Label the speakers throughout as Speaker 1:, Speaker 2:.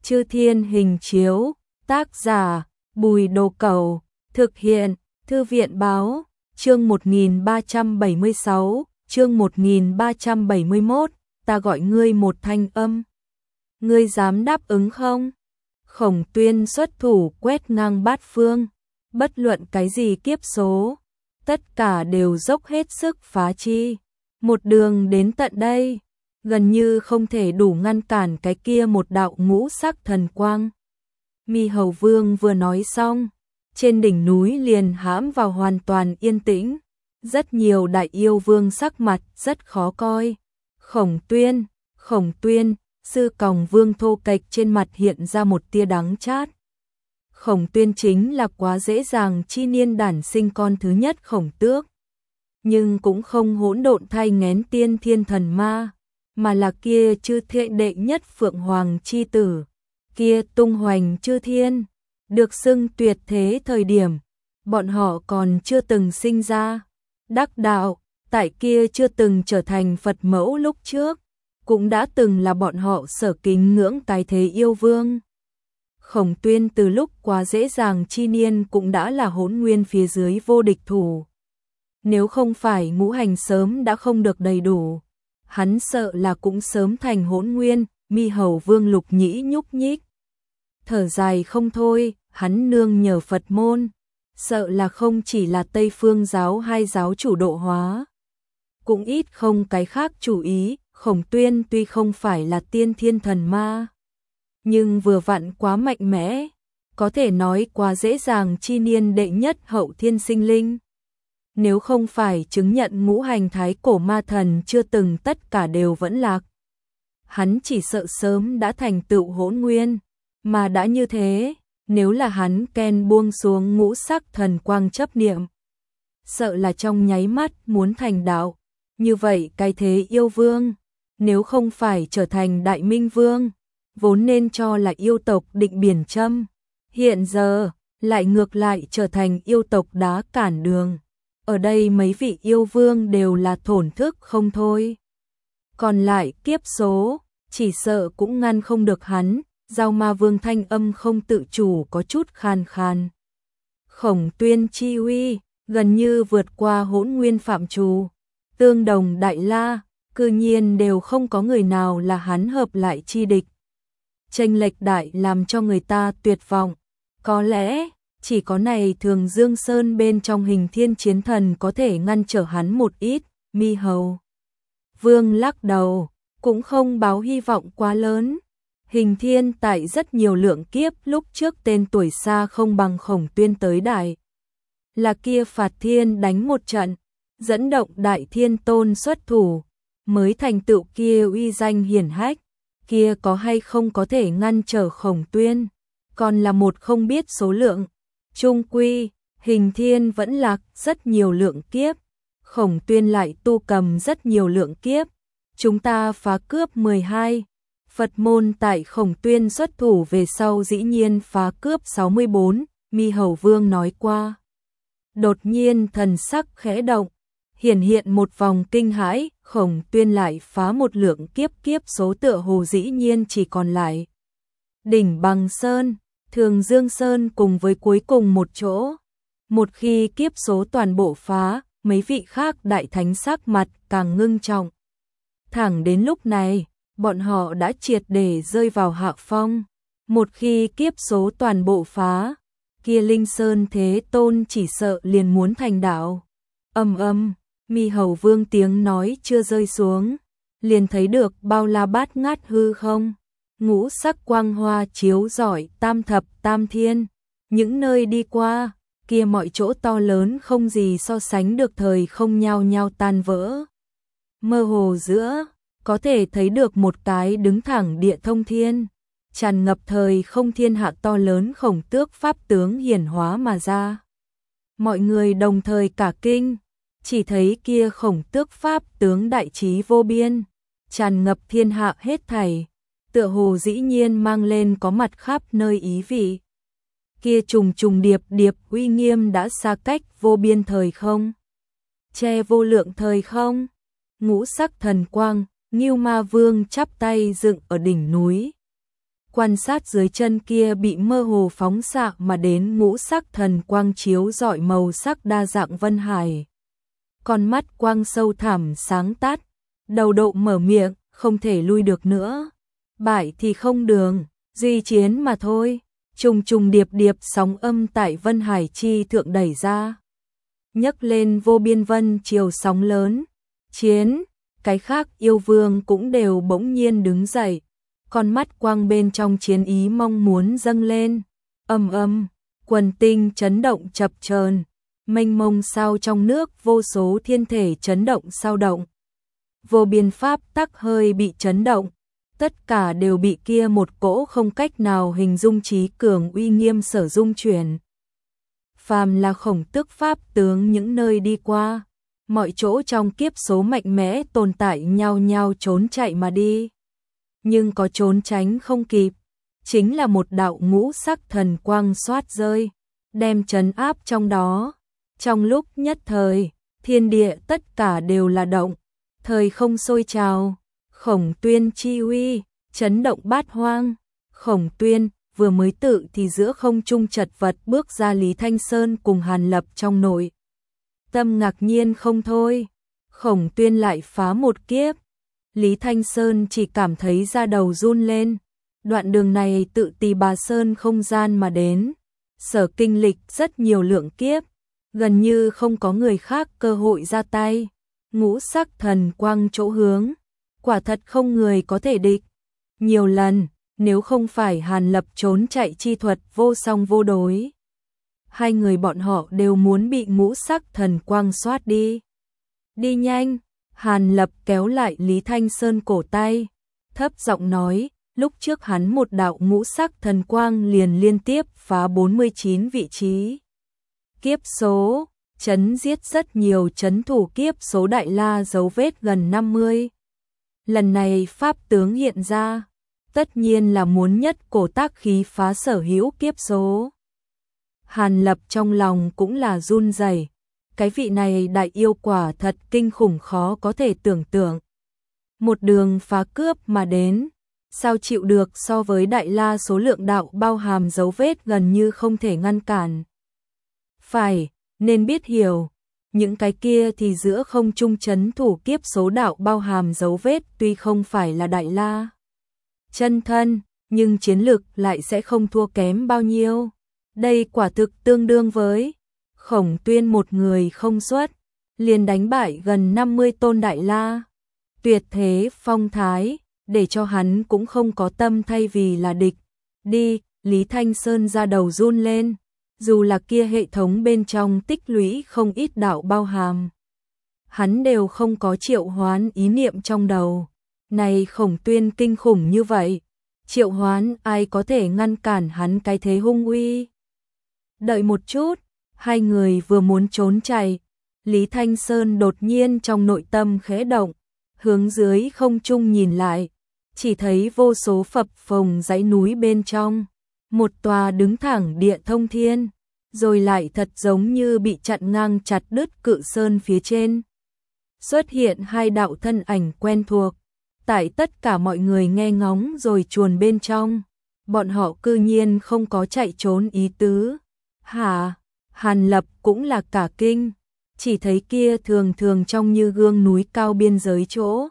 Speaker 1: Chư Thiên Hình Chiếu, tác giả Bùi Đồ Cẩu, thực hiện Thư viện Báo, chương 1376, chương 1371, ta gọi ngươi một thanh âm. Ngươi dám đáp ứng không? Khổng Tuyên xuất thủ quét ngang bát phương, bất luận cái gì kiếp số, tất cả đều dốc hết sức phá chi. Một đường đến tận đây, gần như không thể đủ ngăn cản cái kia một đạo ngũ sắc thần quang. Mi Hầu Vương vừa nói xong, trên đỉnh núi liền hãm vào hoàn toàn yên tĩnh, rất nhiều đại yêu vương sắc mặt rất khó coi. Khổng Tuyên, Sư Còng Vương thô kệch trên mặt hiện ra một tia đắng chát. Khổng Tuyên chính là quá dễ dàng chi niên đản sinh con thứ nhất Khổng Tước, nhưng cũng không hỗn độn thay nghén tiên thiên thần ma, mà là kia chư thiên đệ nhất Phượng Hoàng chi tử, kia tung hoành chư thiên, được xưng tuyệt thế thời điểm, bọn họ còn chưa từng sinh ra. Đắc đạo, tại kia chưa từng trở thành Phật mẫu lúc trước, cũng đã từng là bọn họ sở kính ngưỡng cái thế yêu vương. Khổng Tuyên từ lúc quá dễ dàng chi niên cũng đã là Hỗn Nguyên phía dưới vô địch thủ. Nếu không phải ngũ hành sớm đã không được đầy đủ, hắn sợ là cũng sớm thành Hỗn Nguyên. Mi Hầu Vương Lục Nhĩ nhúc nhích, thở dài không thôi, hắn nương nhờ Phật môn, sợ là không chỉ là Tây Phương giáo hai giáo chủ độ hóa, cũng ít không cái khác chủ ý. Khổng Tuyên tuy không phải là tiên thiên thần ma, nhưng vừa vặn quá mạnh mẽ, có thể nói quá dễ dàng chi niên đệ nhất hậu thiên sinh linh. Nếu không phải chứng nhận ngũ hành thái cổ ma thần chưa từng tất cả đều vẫn lạc, hắn chỉ sợ sớm đã thành tựu Hỗn Nguyên. Mà đã như thế, nếu là hắn ken buông xuống ngũ sắc thần quang chấp niệm, sợ là trong nháy mắt muốn thành đạo. Như vậy cái thế yêu vương, nếu không phải trở thành Đại Minh Vương, vốn nên cho là yêu tộc định biển châm, hiện giờ lại ngược lại trở thành yêu tộc đá cản đường. Ở đây mấy vị yêu vương đều là thổn thức không thôi. Còn lại kiếp số, chỉ sợ cũng ngăn không được hắn. Giao Ma Vương thanh âm không tự chủ có chút khàn khàn. Khổng Tuyên chi uy, gần như vượt qua Hỗn Nguyên phạm trù. Tương đồng Đại La, cư nhiên đều không có người nào là hắn hợp lại chi địch. Chênh lệch đại làm cho người ta tuyệt vọng. Có lẽ, chỉ có này Thường Dương Sơn bên trong Hình Thiên Chiến Thần có thể ngăn trở hắn một ít. Mi Hầu Vương lắc đầu, cũng không báo hy vọng quá lớn. Hình Thiên tại rất nhiều lượng kiếp lúc trước tên tuổi xa không bằng Khổng Tuyên tới đại. Là kia Phạt Thiên đánh một trận, dẫn động Đại Thiên Tôn xuất thủ, mới thành tựu kia uy danh hiển hách. Kia có hay không có thể ngăn trở Khổng Tuyên, còn là một không biết số lượng. Chung quy, Hình Thiên vẫn lạc rất nhiều lượng kiếp, Khổng Tuyên lại tu cầm rất nhiều lượng kiếp. Chúng ta phá cướp 12. Phật môn tại Khổng Tuyên xuất thủ về sau dĩ nhiên phá cướp 64, Mi Hầu Vương nói qua. Đột nhiên thần sắc khẽ động, hiện một vòng kinh hãi. Khổng Tuyên lại phá một lượng kiếp số tựa hồ dĩ nhiên chỉ còn lại Đỉnh Bằng Sơn, Thường Dương Sơn cùng với cuối cùng một chỗ. Một khi kiếp số toàn bộ phá, mấy vị khác đại thánh sắc mặt càng ngưng trọng. Thẳng đến lúc này, bọn họ đã triệt để rơi vào hạ phong. Một khi kiếp số toàn bộ phá, kia Linh Sơn Thế Tôn chỉ sợ liền muốn thành đạo. Mi Hầu Vương tiếng nói chưa rơi xuống, liền thấy được bao la bát ngát hư không, ngũ sắc quang hoa chiếu rọi tam thập tam thiên. Những nơi đi qua, kia mọi chỗ to lớn không gì so sánh được thời không nhao nhao tan vỡ. Mơ hồ giữa, có thể thấy được một cái đứng thẳng địa thông thiên, tràn ngập thời không thiên hạ to lớn Khổng Tước pháp tướng hiển hóa mà ra. Mọi người đồng thời cả kinh, chỉ thấy kia Khổng Tước pháp tướng đại trí vô biên, tràn ngập thiên hạ hết thảy, tựa hồ dĩ nhiên mang lên có mặt khắp nơi ý vị. Kia trùng trùng điệp điệp uy nghiêm đã xa cách vô biên thời không, che vô lượng thời không. Ngũ sắc thần quang, Ngưu Ma Vương chắp tay dựng ở đỉnh núi, quan sát dưới chân kia bị mơ hồ phóng xạ mà đến ngũ sắc thần quang chiếu rọi màu sắc đa dạng vân hải. Con mắt quang sâu thẳm sáng tắt, đầu độ mở miệng, không thể lui được nữa. Bại thì không đường, duy chiến mà thôi. Trùng trùng điệp điệp sóng âm tại vân hải chi thượng đẩy ra, nhấc lên vô biên vân chiều sóng lớn. Chiến, cái khác yêu vương cũng đều bỗng nhiên đứng dậy. Con mắt quang bên trong chiến ý mong muốn dâng lên. Ầm ầm, quần tinh chấn động chập chờn, mênh mông sao trong nước vô số thiên thể chấn động sao động. Vô biên pháp tắc hơi bị chấn động, tất cả đều bị kia một cỗ không cách nào hình dung trí cường uy nghiêm sở dung chuyển. Phàm là khổng tức pháp tướng những nơi đi qua, mọi chỗ trong kiếp số mạnh mẽ tồn tại nhao nhao trốn chạy mà đi. Nhưng có trốn tránh không kịp, chính là một đạo ngũ sắc thần quang xoát rơi, đem trấn áp trong đó. Trong lúc nhất thời, thiên địa tất cả đều là động, thời không sôi trào, Khổng Tuyên chi uy, chấn động bát hoang. Khổng Tuyên vừa mới tự thì giữa không trung chật vật bước ra, Lý Thanh Sơn cùng Hàn Lập trong nội tâm ngạc nhiên không thôi. Khổng Tuyên lại phá một kiếp, Lý Thanh Sơn chỉ cảm thấy da đầu run lên. Đoạn đường này tự Tỳ Bà Sơn không gian mà đến, sở kinh lịch rất nhiều lượng kiếp, gần như không có người khác cơ hội ra tay. Ngũ sắc thần quang chỗ hướng, quả thật không người có thể địch. Nhiều lần, nếu không phải Hàn Lập trốn chạy chi thuật vô song vô đối, hai người bọn họ đều muốn bị ngũ sắc thần quang xoát đi. Đi nhanh, Hàn Lập kéo lại Lý Thanh Sơn cổ tay, thấp giọng nói, lúc trước hắn một đạo ngũ sắc thần quang liền liên tiếp phá 49 vị trí kiếp số, chấn giết rất nhiều chấn thủ kiếp số đại la dấu vết gần 50. Lần này pháp tướng hiện ra, tất nhiên là muốn nhất cổ tác khí phá sở hữu kiếp số. Hàn Lập trong lòng cũng là run rẩy, cái vị này đại yêu quả thật kinh khủng khó có thể tưởng tượng. Một đường phá cướp mà đến, sao chịu được so với đại la số lượng đạo bao hàm dấu vết gần như không thể ngăn cản. Phải, nên biết hiểu, những cái kia thì giữa không trung chấn thủ kiếp số đạo bao hàm dấu vết tuy không phải là đại la chân thân, nhưng chiến lực lại sẽ không thua kém bao nhiêu. Đây quả thực tương đương với Khổng Tuyên một người không xuất, liền đánh bại gần 50 tôn đại la. Tuyệt thế phong thái, để cho hắn cũng không có tâm thay vì là địch. Đi, Lý Thanh Sơn ra đầu run lên, dù là kia hệ thống bên trong tích lũy không ít đạo bao hàm, hắn đều không có triệu hoán ý niệm trong đầu. Này Khổng Tuyên kinh khủng như vậy, triệu hoán ai có thể ngăn cản hắn cái thế hung uy. Đợi một chút, hai người vừa muốn trốn chạy, Lý Thanh Sơn đột nhiên trong nội tâm khẽ động, hướng dưới không trung nhìn lại, chỉ thấy vô số phập phồng dãy núi bên trong, một tòa đứng thẳng địa thông thiên, rồi lại thật giống như bị chặn ngang chặt đứt cự sơn phía trên. Xuất hiện hai đạo thân ảnh quen thuộc, tại tất cả mọi người nghe ngóng rồi chuồn bên trong, bọn họ cư nhiên không có chạy trốn ý tứ. Hả? Hàn Lập cũng là cả kinh, chỉ thấy kia thường thường trông như gương núi cao biên giới chỗ.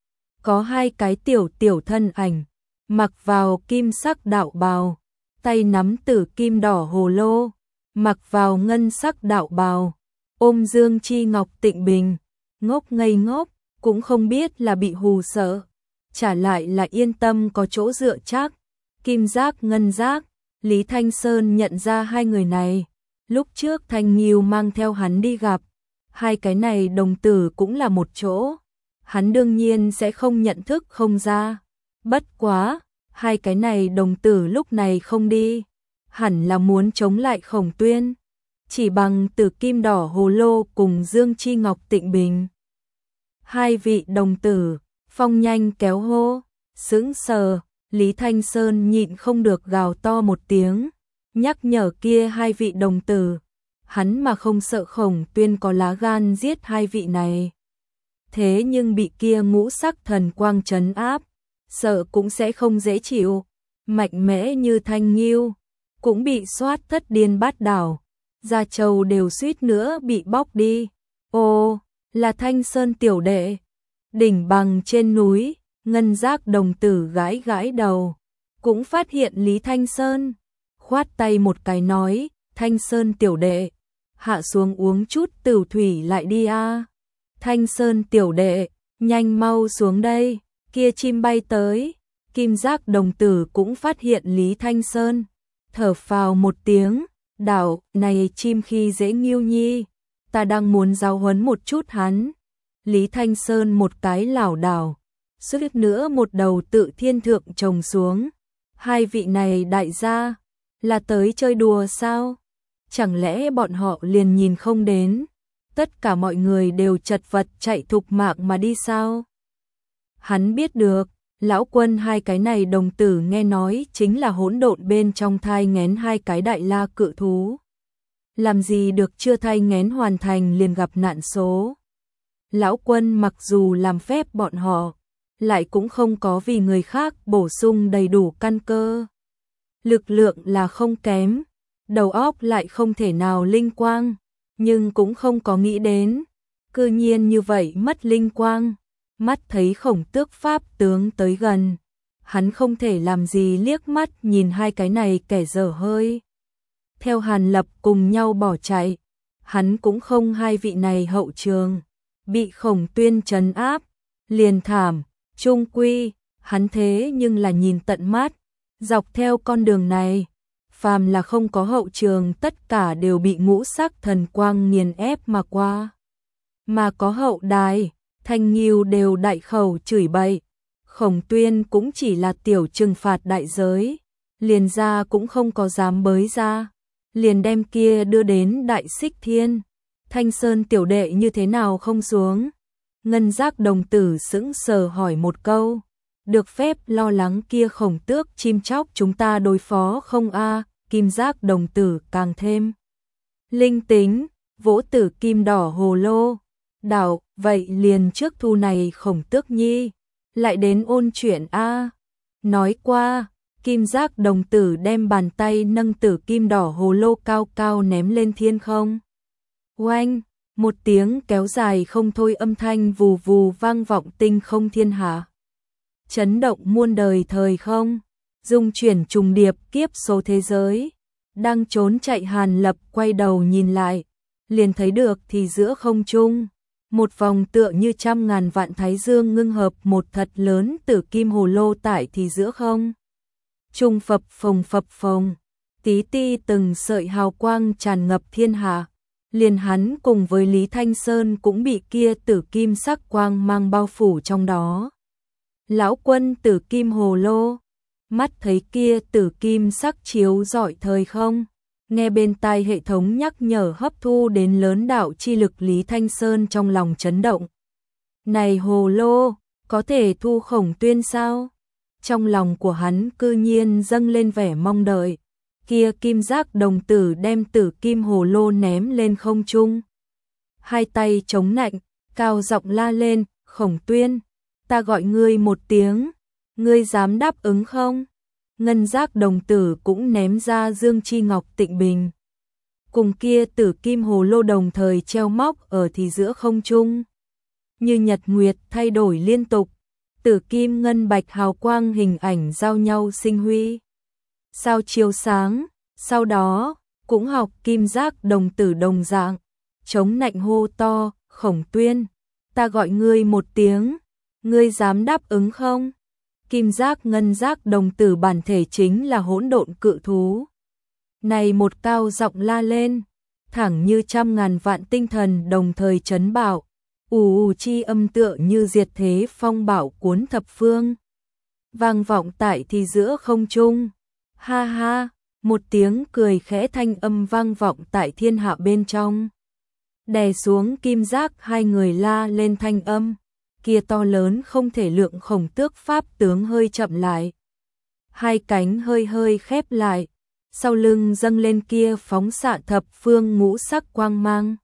Speaker 1: Có hai cái tiểu tiểu thân ảnh, mặc vào kim sắc đạo bào, tay nắm tử kim đỏ hồ lô, mặc vào ngân sắc đạo bào, ôm dương chi ngọc tịnh bình, ngốc ngây ngốc, cũng không biết là bị hù sợ, trả lại là yên tâm có chỗ dựa chắc. Kim giác ngân giác, Lý Thanh Sơn nhận ra hai người này, lúc trước Thanh Nghiêu mang theo hắn đi gặp, hai cái này đồng tử cũng là một chỗ, hắn đương nhiên sẽ không nhận thức không ra. Bất quá, hai cái này đồng tử lúc này không đi, hẳn là muốn chống lại Khổng Tuyên, chỉ bằng tử kim đỏ hồ lô cùng dương chi ngọc tịnh bình. Hai vị đồng tử, Phong nhanh kéo hô, sững sờ, Lý Thanh Sơn nhịn không được gào to một tiếng, nhắc nhở kia hai vị đồng tử, hắn mà không sợ Khổng Tuyên có lá gan giết hai vị này. Thế nhưng bị kia ngũ sắc thần quang trấn áp, sợ cũng sẽ không dễ chịu. mạnh mẽ như thanh nghiêu, cũng bị xoát thất điên bát đảo, gia châu đều suýt nữa bị bóc đi. Ô, là Thanh Sơn tiểu đệ. Đỉnh bằng trên núi, Ngân Giác đồng tử gãi gãi đầu, cũng phát hiện Lý Thanh Sơn, khoát tay một cái nói, Thanh Sơn tiểu đệ, hạ xuống uống chút tửu thủy lại đi a. Thanh Sơn tiểu đệ, nhanh mau xuống đây, kia chim bay tới. Kim Giác đồng tử cũng phát hiện Lý Thanh Sơn, thở phào một tiếng, đảo, này chim khi dễ Nghiêu Nhi, ta đang muốn giáo huấn một chút hắn. Lý Thanh Sơn một cái lảo đảo, suýt nữa một đầu tự thiên thượng trồng xuống. Hai vị này đại gia, là tới chơi đùa sao? Chẳng lẽ bọn họ liền nhìn không đến? Tất cả mọi người đều chật vật chạy thục mạng mà đi sao? Hắn biết được, lão quân hai cái này đồng tử nghe nói chính là hỗn độn bên trong thai nghén hai cái đại la cự thú. Làm gì được chưa thai nghén hoàn thành liền gặp nạn số. Lão quân mặc dù làm phép bọn họ, lại cũng không có vì người khác bổ sung đầy đủ căn cơ. Lực lượng là không kém, đầu óc lại không thể nào linh quang, nhưng cũng không có nghĩ đến, cư nhiên như vậy mất linh quang. Mắt thấy Khổng Tước pháp tướng tới gần, hắn không thể làm gì liếc mắt nhìn hai cái này kẻ dở hơi. Theo Hàn Lập cùng nhau bỏ chạy, hắn cũng không hai vị này hậu trường, bị Khổng Tuyên trấn áp, liền thảm, trung quy, hắn thế nhưng là nhìn tận mắt, dọc theo con đường này, phàm là không có hậu trường tất cả đều bị ngũ sắc thần quang nghiền ép mà qua. Mà có hậu đài, Thanh Nghiêu đều đại khẩu chửi bậy, Khổng Tuyên cũng chỉ là tiểu trừng phạt đại giới, liền ra cũng không có dám bới ra, liền đem kia đưa đến Đại Xích Thiên. Thanh Sơn tiểu đệ như thế nào không xuống? Ngân Giác đồng tử sững sờ hỏi một câu, được phép lo lắng kia Khổng Tước chim chóc chúng ta đối phó không a? Kim Giác đồng tử càng thêm linh tính, vỗ tử kim đỏ hồ lô. Đảo, vậy liền trước thu này Khổng Tước nhi, lại đến ôn chuyện a. Nói qua, Kim Giác đồng tử đem bàn tay nâng tử kim đỏ hồ lô cao cao ném lên thiên không. Oanh, một tiếng kéo dài không thôi âm thanh vù vù vang vọng tinh không thiên hạ. Chấn động muôn đời thời không, dung chuyển trùng điệp kiếp số thế giới. Đang trốn chạy Hàn Lập quay đầu nhìn lại, liền thấy được thì giữa không trung, một vòng tựa như trăm ngàn vạn thái dương ngưng hợp một thật lớn tử kim hồ lô tại thì giữa không. Trung phập phồng, tí ti từng sợi hào quang tràn ngập thiên hạ, liền hắn cùng với Lý Thanh Sơn cũng bị kia tử kim sắc quang mang bao phủ trong đó. Lão quân tử kim hồ lô, mắt thấy kia tử kim sắc chiếu rọi thời không, nghe bên tai hệ thống nhắc nhở hấp thu đến lớn đạo chi lực, Lý Thanh Sơn trong lòng chấn động. Này hồ lô, có thể thu Khổng Tuyên sao? Trong lòng của hắn cư nhiên dâng lên vẻ mong đợi. Kia Kim Giác đồng tử đem tử kim hồ lô ném lên không trung. Hai tay chống nạnh, cao giọng la lên, Khổng Tuyên, ta gọi ngươi một tiếng, ngươi dám đáp ứng không? Ngân Giác đồng tử cũng ném ra Dương Chi Ngọc Tịnh Bình. Cùng kia tử kim hồ lô đồng thời treo móc ở thì giữa không trung. Như nhật nguyệt thay đổi liên tục, tử kim ngân bạch hào quang hình ảnh giao nhau sinh huy. Sao chiếu sáng, sau đó, cũng học Kim Giác đồng tử đồng dạng, chống nạnh hô to, Khổng Tuyên, ta gọi ngươi một tiếng, ngươi dám đáp ứng không? Kim Giác Ngân Giác đồng tử bản thể chính là hỗn độn cự thú. Này một cao giọng la lên, thẳng như trăm ngàn vạn tinh thần đồng thời chấn bạo, ù chi âm tựa như diệt thế phong bạo cuốn thập phương. Vang vọng tại thì giữa không trung, ha ha, một tiếng cười khẽ thanh âm vang vọng tại thiên hạ bên trong. Đè xuống Kim Giác hai người la lên thanh âm. Kia to lớn không thể lượng Khổng Tước pháp tướng hơi chậm lại. Hai cánh hơi hơi khép lại, sau lưng dâng lên kia phóng xạ thập phương ngũ sắc quang mang.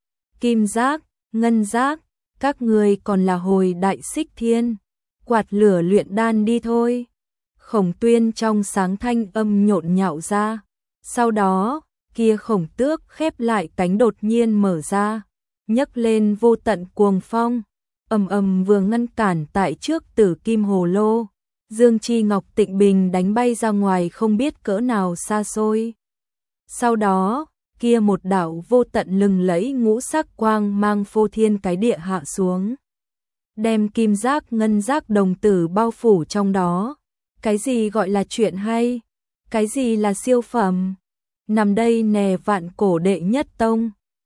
Speaker 1: Kim Giác, Ngân Giác, các người còn là hồi Đại Xích Thiên, quạt lửa luyện đan đi thôi. Khổng Tuyên trong sáng thanh âm nhộn nhạo ra. Sau đó, kia khổng tước khép lại cánh đột nhiên mở ra, nhấc lên vô tận cuồng phong, ầm ầm vừa ngăn cản tại trước Tử Kim Hồ Lô, Dương Chi Ngọc Tịnh Bình đánh bay ra ngoài không biết cỡ nào xa xôi. Sau đó, kia một đạo vô tận lừng lẫy ngũ sắc quang mang phô thiên cái địa hạ xuống, đem kim giác ngân giác đồng tử bao phủ trong đó. Cái gì gọi là chuyện hay? Cái gì là siêu phẩm? Nằm đây nè vạn cổ đệ nhất tông.